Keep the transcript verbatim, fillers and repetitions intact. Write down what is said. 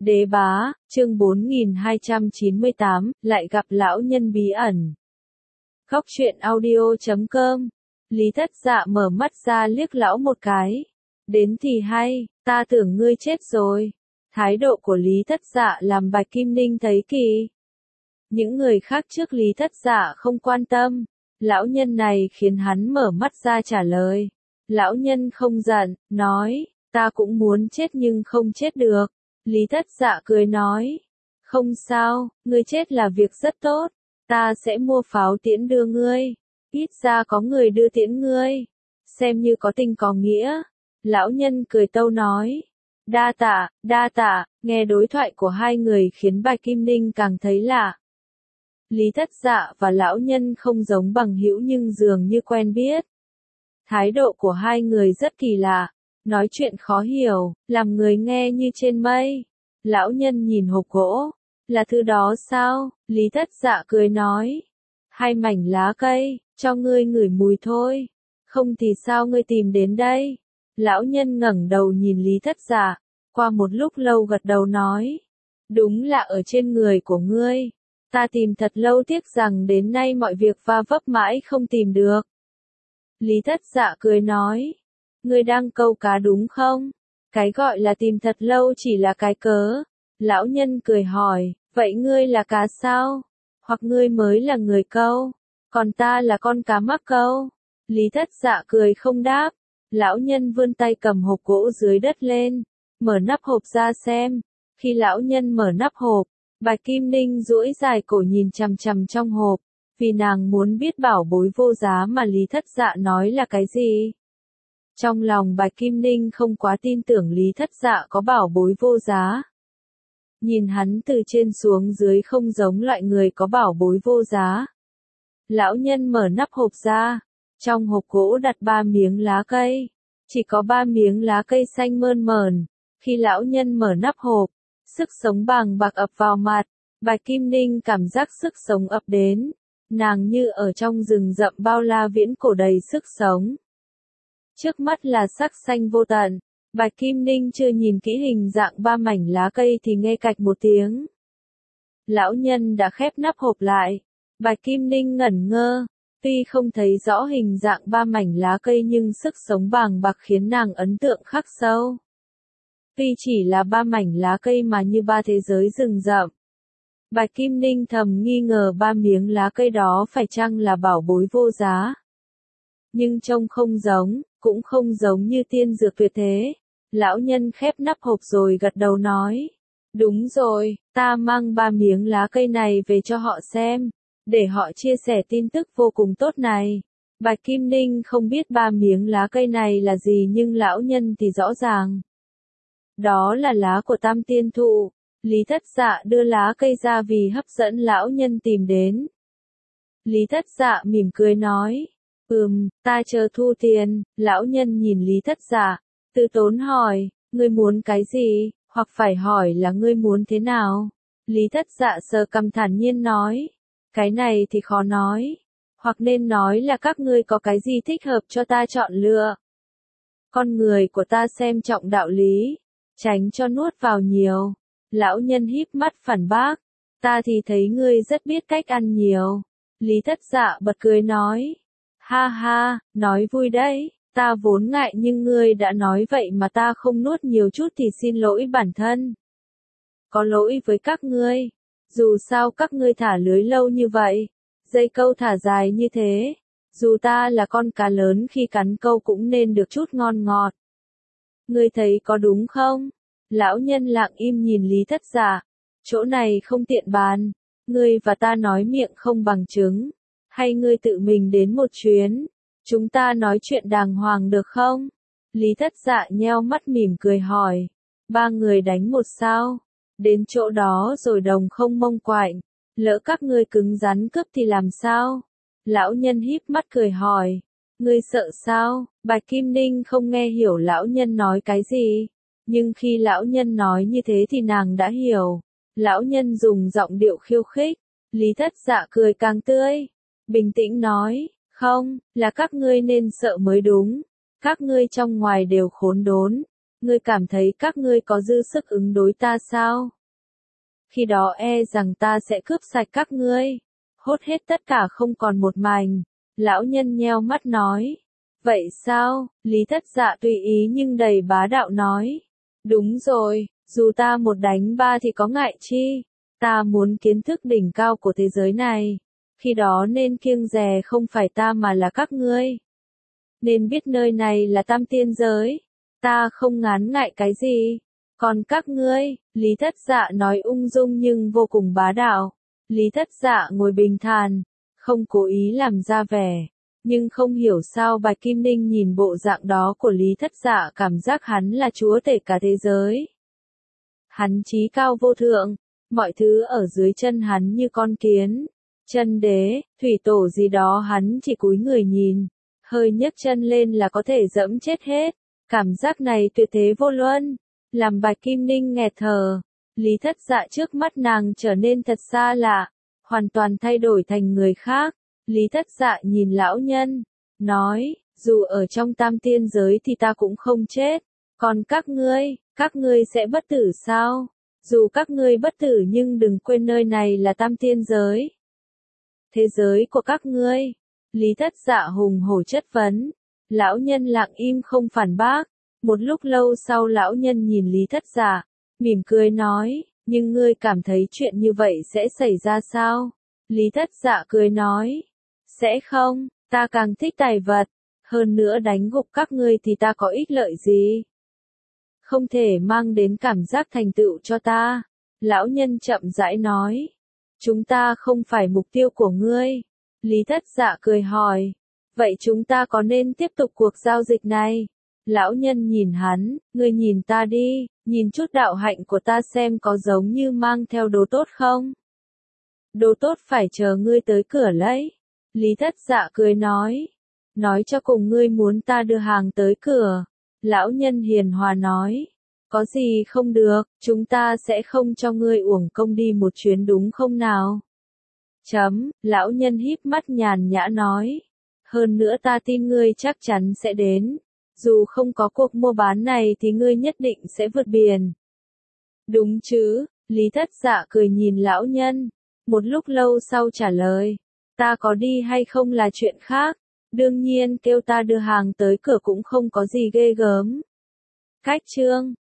Đế bá, chương bốn nghìn hai trăm chín mươi tám, lại gặp lão nhân bí ẩn. Góc truyện audio chấm com. Lý Thất Dạ mở mắt ra liếc lão một cái. Đến thì hay, ta tưởng ngươi chết rồi. Thái độ của Lý Thất Dạ làm Bạch Kim Ninh thấy kỳ. Những người khác trước Lý Thất Dạ không quan tâm. Lão nhân này khiến hắn mở mắt ra trả lời. Lão nhân không giận, nói, ta cũng muốn chết nhưng không chết được. Lý Thất Dạ cười nói, không sao, ngươi chết là việc rất tốt, ta sẽ mua pháo tiễn đưa ngươi, ít ra có người đưa tiễn ngươi, xem như có tình có nghĩa. Lão nhân cười tâu nói, đa tạ, đa tạ, nghe đối thoại của hai người khiến Bạch Kim Ninh càng thấy lạ. Lý Thất Dạ và lão nhân không giống bằng hữu nhưng dường như quen biết. Thái độ của hai người rất kỳ lạ. Nói chuyện khó hiểu, làm người nghe như trên mây. Lão nhân nhìn hộp gỗ. Là thứ đó sao? Lý Thất Dạ cười nói. Hai mảnh lá cây, cho ngươi ngửi mùi thôi. Không thì sao ngươi tìm đến đây? Lão nhân ngẩng đầu nhìn Lý Thất Dạ. Qua một lúc lâu gật đầu nói. Đúng là ở trên người của ngươi. Ta tìm thật lâu tiếc rằng đến nay mọi việc va vấp mãi không tìm được. Lý Thất Dạ cười nói. Ngươi đang câu cá đúng không? Cái gọi là tìm thật lâu chỉ là cái cớ. Lão nhân cười hỏi, vậy ngươi là cá sao? Hoặc ngươi mới là người câu? Còn ta là con cá mắc câu? Lý Thất Dạ cười không đáp. Lão nhân vươn tay cầm hộp gỗ dưới đất lên. Mở nắp hộp ra xem. Khi lão nhân mở nắp hộp, Bạch Kim Ninh duỗi dài cổ nhìn chằm chằm trong hộp. Vì nàng muốn biết bảo bối vô giá mà Lý Thất Dạ nói là cái gì. Trong lòng Bạch Kim Ninh không quá tin tưởng Lý Thất Dạ có bảo bối vô giá. Nhìn hắn từ trên xuống dưới không giống loại người có bảo bối vô giá. Lão nhân mở nắp hộp ra. Trong hộp gỗ đặt ba miếng lá cây. Chỉ có ba miếng lá cây xanh mơn mởn. Khi lão nhân mở nắp hộp, sức sống bàng bạc ập vào mặt. Bạch Kim Ninh cảm giác sức sống ập đến. Nàng như ở trong rừng rậm bao la viễn cổ đầy sức sống. Trước mắt là sắc xanh vô tận. Bạch Kim Ninh chưa nhìn kỹ hình dạng ba mảnh lá cây thì nghe cạch một tiếng. Lão nhân đã khép nắp hộp lại. Bạch Kim Ninh ngẩn ngơ. Tuy không thấy rõ hình dạng ba mảnh lá cây nhưng sức sống bàng bạc khiến nàng ấn tượng khắc sâu. Tuy chỉ là ba mảnh lá cây mà như ba thế giới rừng rậm. Bạch Kim Ninh thầm nghi ngờ ba miếng lá cây đó phải chăng là bảo bối vô giá. Nhưng trông không giống, cũng không giống như tiên dược tuyệt thế. Lão nhân khép nắp hộp rồi gật đầu nói. Đúng rồi, ta mang ba miếng lá cây này về cho họ xem, để họ chia sẻ tin tức vô cùng tốt này. Bạch Kim Ninh không biết ba miếng lá cây này là gì nhưng lão nhân thì rõ ràng. Đó là lá của Tam Tiên Thụ. Lý Thất Dạ đưa lá cây ra vì hấp dẫn lão nhân tìm đến. Lý Thất Dạ mỉm cười nói. Ừm, ta chờ thu tiền. Lão nhân nhìn Lý Thất Dạ, từ tốn hỏi, ngươi muốn cái gì, hoặc phải hỏi là ngươi muốn thế nào. Lý Thất Dạ sờ cằm thản nhiên nói, cái này thì khó nói, hoặc nên nói là các ngươi có cái gì thích hợp cho ta chọn lựa. Con người của ta xem trọng đạo lý, tránh cho nuốt vào nhiều. Lão nhân híp mắt phản bác, ta thì thấy ngươi rất biết cách ăn nhiều. Lý Thất Dạ bật cười nói, ha ha, nói vui đấy, ta vốn ngại nhưng ngươi đã nói vậy mà ta không nuốt nhiều chút thì xin lỗi bản thân. Có lỗi với các ngươi, dù sao các ngươi thả lưới lâu như vậy, dây câu thả dài như thế, dù ta là con cá lớn khi cắn câu cũng nên được chút ngon ngọt. Ngươi thấy có đúng không? Lão nhân lặng im nhìn Lý Thất Dạ, chỗ này không tiện bàn, ngươi và ta nói miệng không bằng chứng, hay ngươi tự mình đến một chuyến, chúng ta nói chuyện đàng hoàng được không? Lý Thất Dạ nheo mắt mỉm cười hỏi, ba người đánh một sao, đến chỗ đó rồi đồng không mông quạnh, lỡ các ngươi cứng rắn cướp thì làm sao? Lão nhân híp mắt cười hỏi, ngươi sợ sao? Bạch Kim Ninh không nghe hiểu lão nhân nói cái gì. Nhưng khi lão nhân nói như thế thì nàng đã hiểu. Lão nhân dùng giọng điệu khiêu khích. Lý Thất Dạ cười càng tươi. Bình tĩnh nói, không, là các ngươi nên sợ mới đúng. Các ngươi trong ngoài đều khốn đốn. ngươi cảm thấy các ngươi có dư sức ứng đối ta sao? Khi đó e rằng ta sẽ cướp sạch các ngươi, hốt hết tất cả không còn một mảnh. Lão nhân nheo mắt nói. Vậy sao? Lý Thất Dạ tùy ý nhưng đầy bá đạo nói. Đúng rồi, dù ta một đánh ba thì có ngại chi? Ta muốn kiến thức đỉnh cao của thế giới này. Khi đó nên kiêng dè không phải ta mà là các ngươi. Nên biết nơi này là tam tiên giới. Ta không ngán ngại cái gì. Còn các ngươi, Lý Thất Dạ nói ung dung nhưng vô cùng bá đạo. Lý Thất Dạ ngồi bình thản, không cố ý làm ra vẻ. Nhưng không hiểu sao Bạch Kim Ninh nhìn bộ dạng đó của Lý Thất Dạ cảm giác hắn là chúa tể cả thế giới. Hắn chí cao vô thượng, mọi thứ ở dưới chân hắn như con kiến. Chân đế, thủy tổ gì đó hắn chỉ cúi người nhìn, hơi nhấc chân lên là có thể dẫm chết hết. Cảm giác này tuyệt thế vô luân, làm Bạch Kim Ninh nghẹt thở. Lý Thất Dạ trước mắt nàng trở nên thật xa lạ, hoàn toàn thay đổi thành người khác. Lý Thất Dạ nhìn lão nhân, nói, dù ở trong tam tiên giới thì ta cũng không chết, còn các ngươi, các ngươi sẽ bất tử sao? Dù các ngươi bất tử nhưng đừng quên nơi này là tam tiên giới. Thế giới của các ngươi, Lý Thất Dạ hùng hổ chất vấn, lão nhân lặng im không phản bác. Một lúc lâu sau lão nhân nhìn Lý Thất Dạ, mỉm cười nói, nhưng ngươi cảm thấy chuyện như vậy sẽ xảy ra sao? Lý Thất Dạ cười nói, sẽ không, ta càng thích tài vật, hơn nữa đánh gục các ngươi thì ta có ích lợi gì? Không thể mang đến cảm giác thành tựu cho ta. Lão nhân chậm rãi nói, chúng ta không phải mục tiêu của ngươi. Lý Thất Dạ cười hỏi, vậy chúng ta có nên tiếp tục cuộc giao dịch này? Lão nhân nhìn hắn, ngươi nhìn ta đi, nhìn chút đạo hạnh của ta xem có giống như mang theo đồ tốt không? Đồ tốt phải chờ ngươi tới cửa lấy. Lý Thất Dạ cười nói, nói cho cùng ngươi muốn ta đưa hàng tới cửa. Lão nhân hiền hòa nói, có gì không được, chúng ta sẽ không cho ngươi uổng công đi một chuyến đúng không nào? Chấm, lão nhân híp mắt nhàn nhã nói, hơn nữa ta tin ngươi chắc chắn sẽ đến. Dù không có cuộc mua bán này thì ngươi nhất định sẽ vượt biển. Đúng chứ? Lý Thất Dạ cười nhìn lão nhân. Một lúc lâu sau trả lời. Ta có đi hay không là chuyện khác. Đương nhiên kêu ta đưa hàng tới cửa cũng không có gì ghê gớm. Cách chương